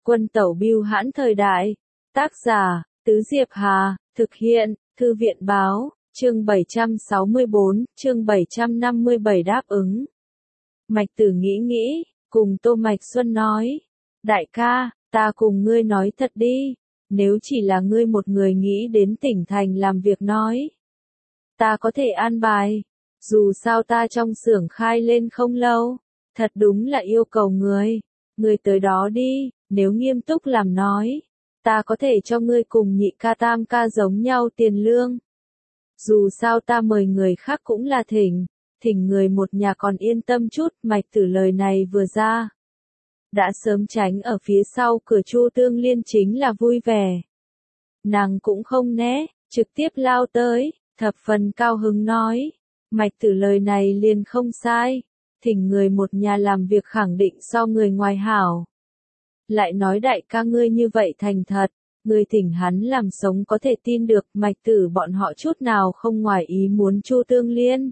Quân tẩu bưu hãn thời đại. Tác giả, Tứ Diệp Hà, thực hiện, Thư viện báo, chương 764, chương 757 đáp ứng. Mạch Tử nghĩ, cùng Tô Mạch Xuân nói. Đại ca, ta cùng ngươi nói thật đi, nếu chỉ là ngươi một người nghĩ đến tỉnh thành làm việc nói. Ta có thể an bài, dù sao ta trong xưởng khai lên không lâu, thật đúng là yêu cầu người tới đó đi, nếu nghiêm túc làm nói, ta có thể cho ngươi cùng nhị ca tam ca giống nhau tiền lương. Dù sao ta mời người khác cũng là thỉnh người một nhà còn yên tâm chút. Mạch Tử lời này vừa ra, đã sớm tránh ở phía sau cửa Chu Tương Liên chính là vui vẻ. Nàng cũng không né, trực tiếp lao tới, thập phần cao hứng nói, Mạch Tử lời này liền không sai, thỉnh người một nhà làm việc khẳng định so người ngoài hảo. Lại nói đại ca ngươi như vậy thành thật, người thỉnh hắn làm sống có thể tin được. Mạch Tử bọn họ chút nào không ngoài ý muốn Chu Tương Liên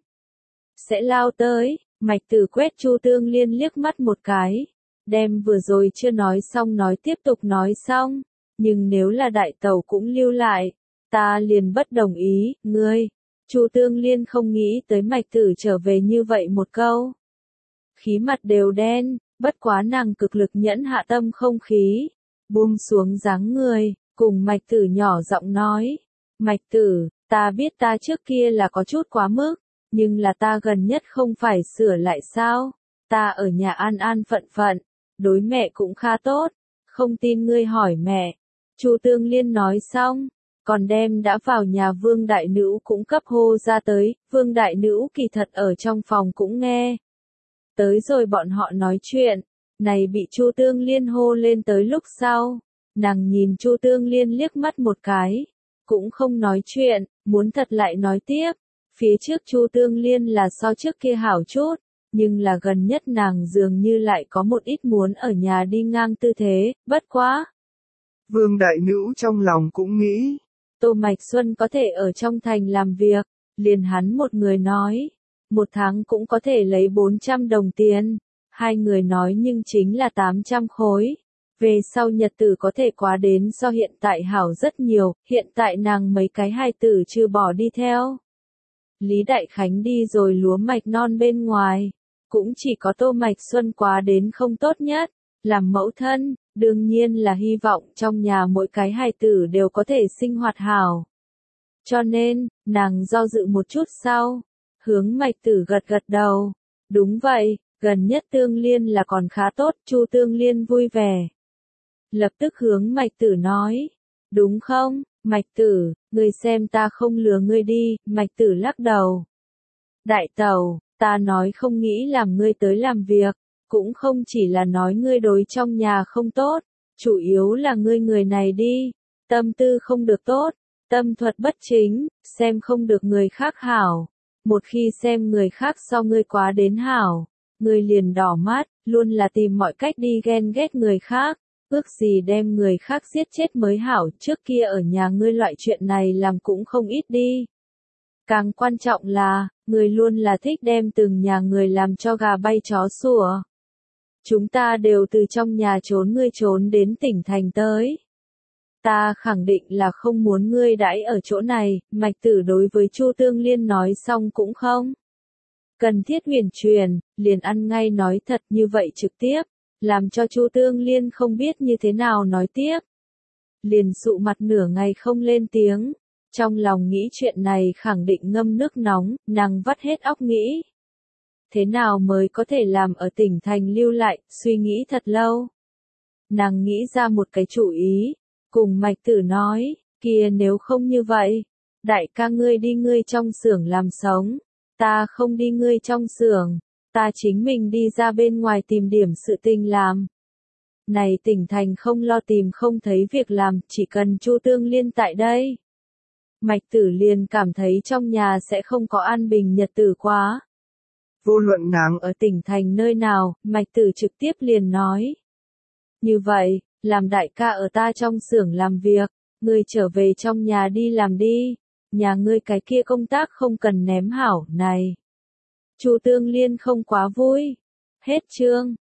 sẽ lao tới. Mạch Tử quét Chu Tương Liên liếc mắt một cái, đem vừa rồi chưa nói xong nói tiếp tục nói xong, nhưng nếu là đại tẩu cũng lưu lại, ta liền bất đồng ý. Ngươi, Chu Tương Liên không nghĩ tới Mạch Tử trở về như vậy một câu, khí mặt đều đen, bất quá nàng cực lực nhẫn hạ tâm không khí, buông xuống dáng người, cùng Mạch Tử nhỏ giọng nói, Mạch Tử, ta biết ta trước kia là có chút quá mức, nhưng là ta gần nhất không phải sửa lại sao, ta ở nhà an an phận phận, đối mẹ cũng khá tốt, không tin ngươi hỏi mẹ. Chu Tương Liên nói xong, còn đem đã vào nhà Vương Đại Nữ cũng cấp hô ra tới. Vương Đại Nữ kỳ thật ở trong phòng cũng nghe tới rồi bọn họ nói chuyện, này bị Chu Tương Liên hô lên tới lúc sau, nàng nhìn Chu Tương Liên liếc mắt một cái, cũng không nói chuyện, muốn thật lại nói tiếp. Phía trước Chu Tương Liên là so trước kia hảo chút, nhưng là gần nhất nàng dường như lại có một ít muốn ở nhà đi ngang tư thế, bất quá. Vương Đại Nữ trong lòng cũng nghĩ, Tô Mạch Xuân có thể ở trong thành làm việc, liền hắn một người nói, một tháng cũng có thể lấy 400 đồng tiền, hai người nói nhưng chính là 800 khối. Về sau nhật tử có thể quá đến so hiện tại hảo rất nhiều, hiện tại nàng mấy cái hài tử chưa bỏ đi theo. Lý Đại Khánh đi rồi lúa mạch non bên ngoài, cũng chỉ có Tô Mạch Xuân quá đến không tốt nhất, làm mẫu thân, đương nhiên là hy vọng trong nhà mỗi cái hài tử đều có thể sinh hoạt hảo. Cho nên, nàng do dự một chút sau, hướng Mạch Tử gật gật đầu, đúng vậy, gần nhất Tương Liên là còn khá tốt. Chu Tương Liên vui vẻ, lập tức hướng Mạch Tử nói, đúng không, Mạch Tử, ngươi xem ta không lừa ngươi đi. Mạch Tử lắc đầu, đại tẩu, ta nói không nghĩ làm ngươi tới làm việc, cũng không chỉ là nói ngươi đối trong nhà không tốt, chủ yếu là ngươi người này đi, tâm tư không được tốt, tâm thuật bất chính, xem không được người khác hảo, một khi xem người khác so ngươi quá đến hảo, ngươi liền đỏ mắt, luôn là tìm mọi cách đi ghen ghét người khác, ước gì đem người khác giết chết mới hảo. Trước kia ở nhà ngươi loại chuyện này làm cũng không ít đi. Càng quan trọng là, ngươi luôn là thích đem từng nhà người làm cho gà bay chó sủa. Chúng ta đều từ trong nhà trốn ngươi trốn đến tỉnh thành tới. Ta khẳng định là không muốn ngươi đãi ở chỗ này. Mạch Tử đối với Chu Tương Liên nói xong cũng không cần thiết huyền truyền, liền ăn ngay nói thật như vậy trực tiếp, làm cho Chu Tương Liên không biết như thế nào nói tiếp. Liền sụ mặt nửa ngày không lên tiếng, trong lòng nghĩ chuyện này khẳng định ngâm nước nóng, nàng vắt hết óc nghĩ. Thế nào mới có thể làm ở tỉnh thành lưu lại, suy nghĩ thật lâu. Nàng nghĩ ra một cái chủ ý, cùng Mạch Tử nói, kia nếu không như vậy, đại ca ngươi đi ngươi trong xưởng làm sống, ta không đi ngươi trong xưởng, ta chính mình đi ra bên ngoài tìm điểm sự tình làm. Này tỉnh thành không lo tìm không thấy việc làm, chỉ cần Chu Tương Liên tại đây. Mạch Tử liền cảm thấy trong nhà sẽ không có an bình nhật tử quá. Vô luận nàng ở tỉnh thành nơi nào, Mạch Tử trực tiếp liền nói. Như vậy, làm đại ca ở ta trong xưởng làm việc, ngươi trở về trong nhà đi làm đi, nhà ngươi cái kia công tác không cần ném hảo, này. Chu Tương Liên không quá vui. Hết chương.